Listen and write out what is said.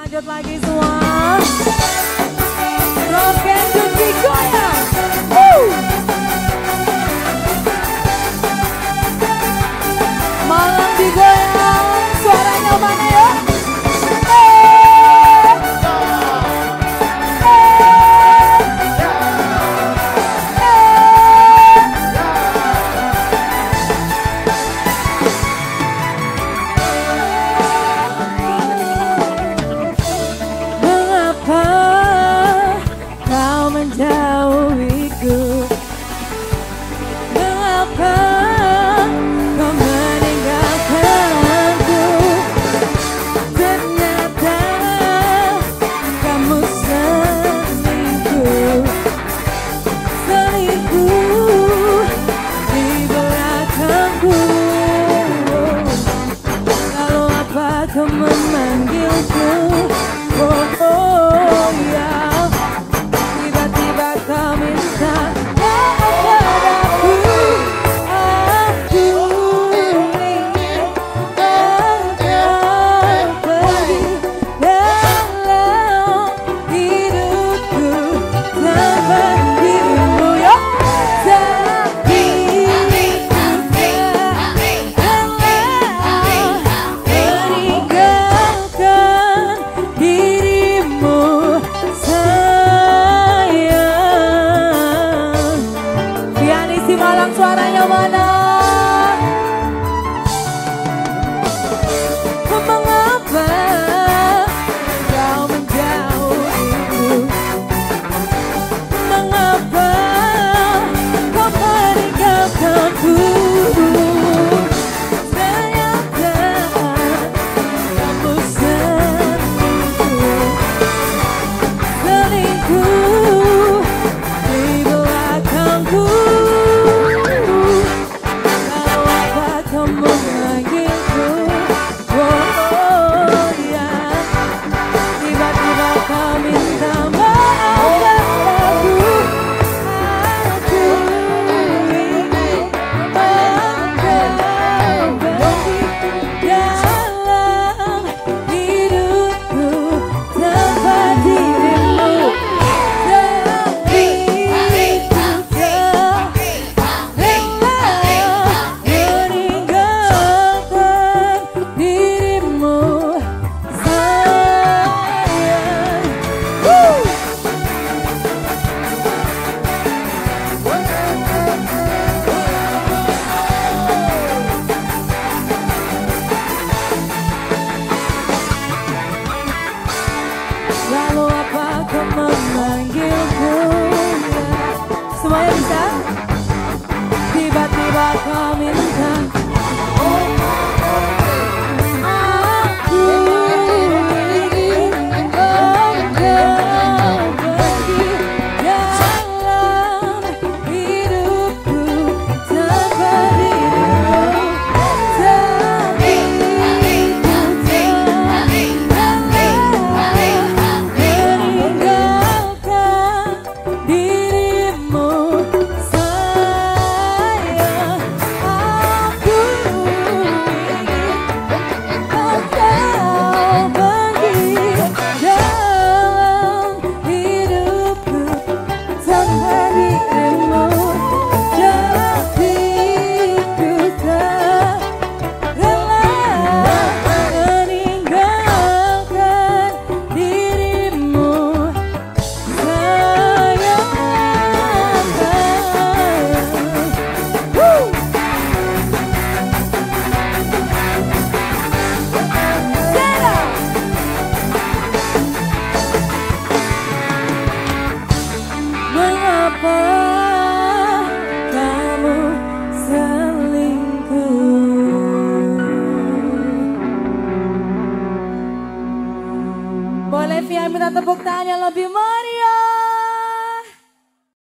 lanjut lagi semua. Rock and Duty goyang. Malam digoyang, suaranya mana ya? Memanggilku, oh ya, tiba-tiba kau minta maaf padaku. Aku ingin engkau pergi dalam hidupku tanpa dirimu ya. Malam suaranya mana? Mengapa kau menjauhiku? Mengapa kau meninggalkanku? Ternyata kamu selingkuh di belakangku. Lalu apa kau memanggilku? Semuanya bisa? Tiba-tiba kau minta aku ingin engkau pergi dalam hidupku tanpa dirimu. Mengapa kamu selingkuh? Boleh Via minta tepuk tangan yang lebih meriah.